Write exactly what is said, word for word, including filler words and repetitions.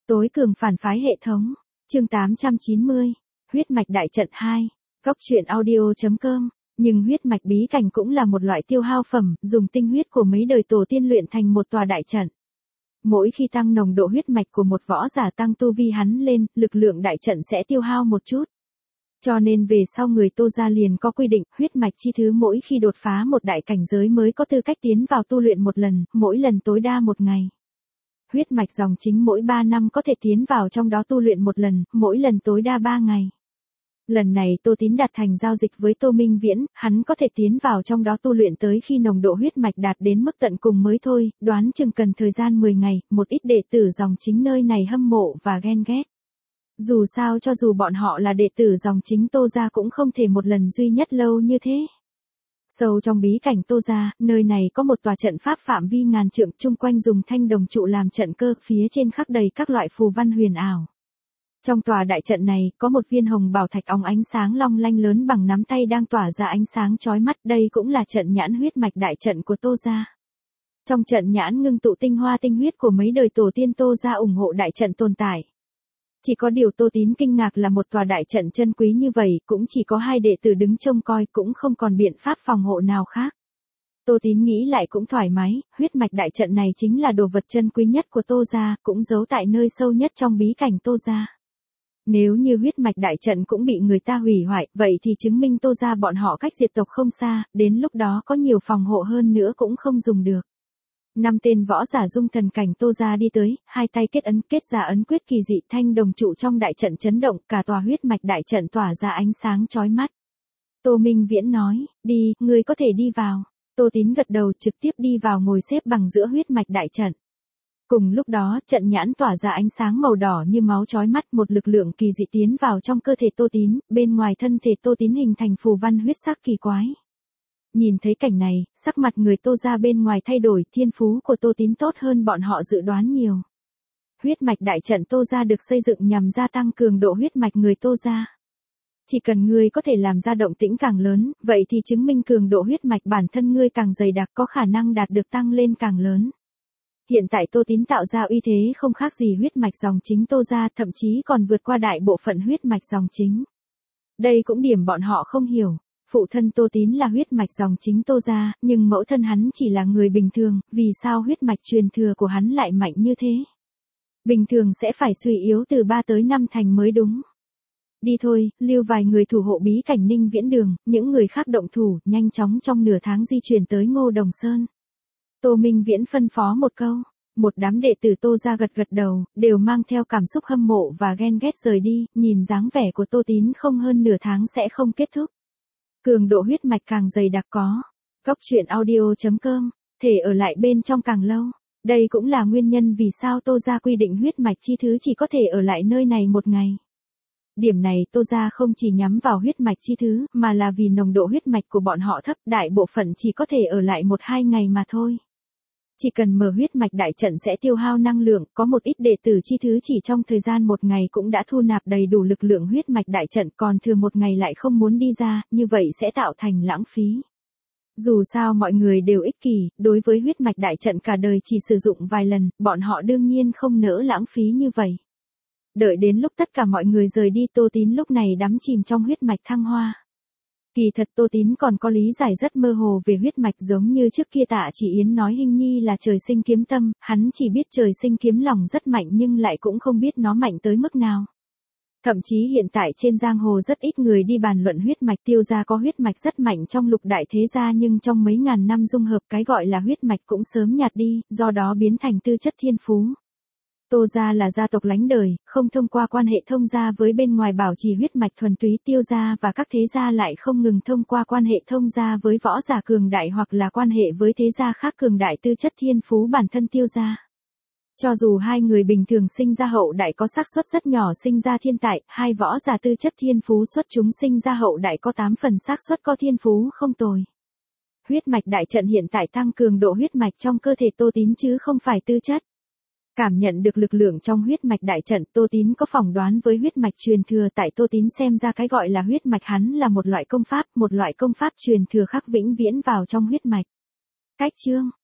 Tối cường phản phái hệ thống. Chương tám trăm chín mươi. Huyết mạch đại trận hai. Góc truyện audio chấm com. Nhưng huyết mạch bí cảnh cũng là một loại tiêu hao phẩm, dùng tinh huyết của mấy đời tổ tiên luyện thành một tòa đại trận. Mỗi khi tăng nồng độ huyết mạch của một võ giả tăng tu vi hắn lên, lực lượng đại trận sẽ tiêu hao một chút. Cho nên về sau người Tô gia liền có quy định, huyết mạch chi thứ mỗi khi đột phá một đại cảnh giới mới có tư cách tiến vào tu luyện một lần, mỗi lần tối đa một ngày. Huyết mạch dòng chính mỗi ba năm có thể tiến vào trong đó tu luyện một lần, mỗi lần tối đa ba ngày. Lần này Tô Tín đạt thành giao dịch với Tô Minh Viễn, hắn có thể tiến vào trong đó tu luyện tới khi nồng độ huyết mạch đạt đến mức tận cùng mới thôi, đoán chừng cần thời gian mười ngày, một ít đệ tử dòng chính nơi này hâm mộ và ghen ghét. Dù sao cho dù bọn họ là đệ tử dòng chính Tô gia cũng không thể một lần duy nhất lâu như thế. Sâu trong bí cảnh Tô gia, nơi này có một tòa trận pháp phạm vi ngàn trượng, chung quanh dùng thanh đồng trụ làm trận cơ, phía trên khắc đầy các loại phù văn huyền ảo. Trong tòa đại trận này, có một viên hồng bảo thạch óng ánh sáng long lanh lớn bằng nắm tay đang tỏa ra ánh sáng chói mắt, đây cũng là trận nhãn huyết mạch đại trận của Tô gia. Trong trận nhãn ngưng tụ tinh hoa tinh huyết của mấy đời tổ tiên Tô gia ủng hộ đại trận tồn tại. Chỉ có điều Tô Tín kinh ngạc là một tòa đại trận chân quý như vậy, cũng chỉ có hai đệ tử đứng trông coi, cũng không còn biện pháp phòng hộ nào khác. Tô Tín nghĩ lại cũng thoải mái, huyết mạch đại trận này chính là đồ vật chân quý nhất của Tô gia, cũng giấu tại nơi sâu nhất trong bí cảnh Tô gia. Nếu như huyết mạch đại trận cũng bị người ta hủy hoại, vậy thì chứng minh Tô gia bọn họ cách diệt tộc không xa, đến lúc đó có nhiều phòng hộ hơn nữa cũng không dùng được. Năm tên võ giả dung thần cảnh Tô gia đi tới, hai tay kết ấn, kết ra ấn quyết kỳ dị, thanh đồng trụ trong đại trận chấn động, cả tòa huyết mạch đại trận tỏa ra ánh sáng chói mắt. Tô Minh Viễn nói, đi, ngươi có thể đi vào. Tô Tín gật đầu, trực tiếp đi vào ngồi xếp bằng giữa huyết mạch đại trận. Cùng lúc đó, trận nhãn tỏa ra ánh sáng màu đỏ như máu chói mắt, một lực lượng kỳ dị tiến vào trong cơ thể Tô Tín, bên ngoài thân thể Tô Tín hình thành phù văn huyết sắc kỳ quái. Nhìn thấy cảnh này, sắc mặt người Tô gia bên ngoài thay đổi, thiên phú của Tô Tín tốt hơn bọn họ dự đoán nhiều. Huyết mạch đại trận Tô gia được xây dựng nhằm gia tăng cường độ huyết mạch người Tô gia. Chỉ cần ngươi có thể làm ra động tĩnh càng lớn, vậy thì chứng minh cường độ huyết mạch bản thân ngươi càng dày đặc, có khả năng đạt được tăng lên càng lớn. Hiện tại Tô Tín tạo ra uy thế không khác gì huyết mạch dòng chính Tô gia, thậm chí còn vượt qua đại bộ phận huyết mạch dòng chính. Đây cũng điểm bọn họ không hiểu. Phụ thân Tô Tín là huyết mạch dòng chính Tô gia, nhưng mẫu thân hắn chỉ là người bình thường, vì sao huyết mạch truyền thừa của hắn lại mạnh như thế? Bình thường sẽ phải suy yếu từ ba tới năm thành mới đúng. Đi thôi, lưu vài người thủ hộ bí cảnh Ninh Viễn Đường, những người khác động thủ, nhanh chóng trong nửa tháng di chuyển tới Ngô Đồng Sơn. Tô Minh Viễn phân phó một câu, một đám đệ tử Tô gia gật gật đầu, đều mang theo cảm xúc hâm mộ và ghen ghét rời đi, nhìn dáng vẻ của Tô Tín không hơn nửa tháng sẽ không kết thúc. Cường độ huyết mạch càng dày đặc có. Góc truyện audio chấm com, thể ở lại bên trong càng lâu. Đây cũng là nguyên nhân vì sao Tô gia quy định huyết mạch chi thứ chỉ có thể ở lại nơi này một ngày. Điểm này Tô gia không chỉ nhắm vào huyết mạch chi thứ, mà là vì nồng độ huyết mạch của bọn họ thấp, đại bộ phận chỉ có thể ở lại một hai ngày mà thôi. Chỉ cần mở huyết mạch đại trận sẽ tiêu hao năng lượng, có một ít đệ tử chi thứ chỉ trong thời gian một ngày cũng đã thu nạp đầy đủ lực lượng huyết mạch đại trận, còn thừa một ngày lại không muốn đi ra, như vậy sẽ tạo thành lãng phí. Dù sao mọi người đều ích kỷ, đối với huyết mạch đại trận cả đời chỉ sử dụng vài lần, bọn họ đương nhiên không nỡ lãng phí như vậy. Đợi đến lúc tất cả mọi người rời đi, Tô Tín lúc này đắm chìm trong huyết mạch thăng hoa. Kỳ thật Tô Tín còn có lý giải rất mơ hồ về huyết mạch, giống như trước kia Tạ Chỉ Yến nói Hinh Nhi là trời sinh kiếm tâm, hắn chỉ biết trời sinh kiếm lòng rất mạnh nhưng lại cũng không biết nó mạnh tới mức nào. Thậm chí hiện tại trên giang hồ rất ít người đi bàn luận huyết mạch, Tiêu gia có huyết mạch rất mạnh trong lục đại thế gia, nhưng trong mấy ngàn năm dung hợp cái gọi là huyết mạch cũng sớm nhạt đi, do đó biến thành tư chất thiên phú. Tô gia là gia tộc lánh đời, không thông qua quan hệ thông gia với bên ngoài bảo trì huyết mạch thuần túy, Tiêu gia và các thế gia lại không ngừng thông qua quan hệ thông gia với võ giả cường đại hoặc là quan hệ với thế gia khác cường đại tư chất thiên phú bản thân Tiêu gia. Cho dù hai người bình thường sinh ra hậu đại có xác suất rất nhỏ sinh ra thiên tài, hai võ giả tư chất thiên phú xuất chúng sinh ra hậu đại có tám phần xác suất có thiên phú không tồi. Huyết mạch đại trận hiện tại tăng cường độ huyết mạch trong cơ thể Tô Tín chứ không phải tư chất. Cảm nhận được lực lượng trong huyết mạch đại trận, Tô Tín có phỏng đoán với huyết mạch truyền thừa, tại Tô Tín xem ra cái gọi là huyết mạch hắn là một loại công pháp, một loại công pháp truyền thừa khắc vĩnh viễn vào trong huyết mạch. Cách chương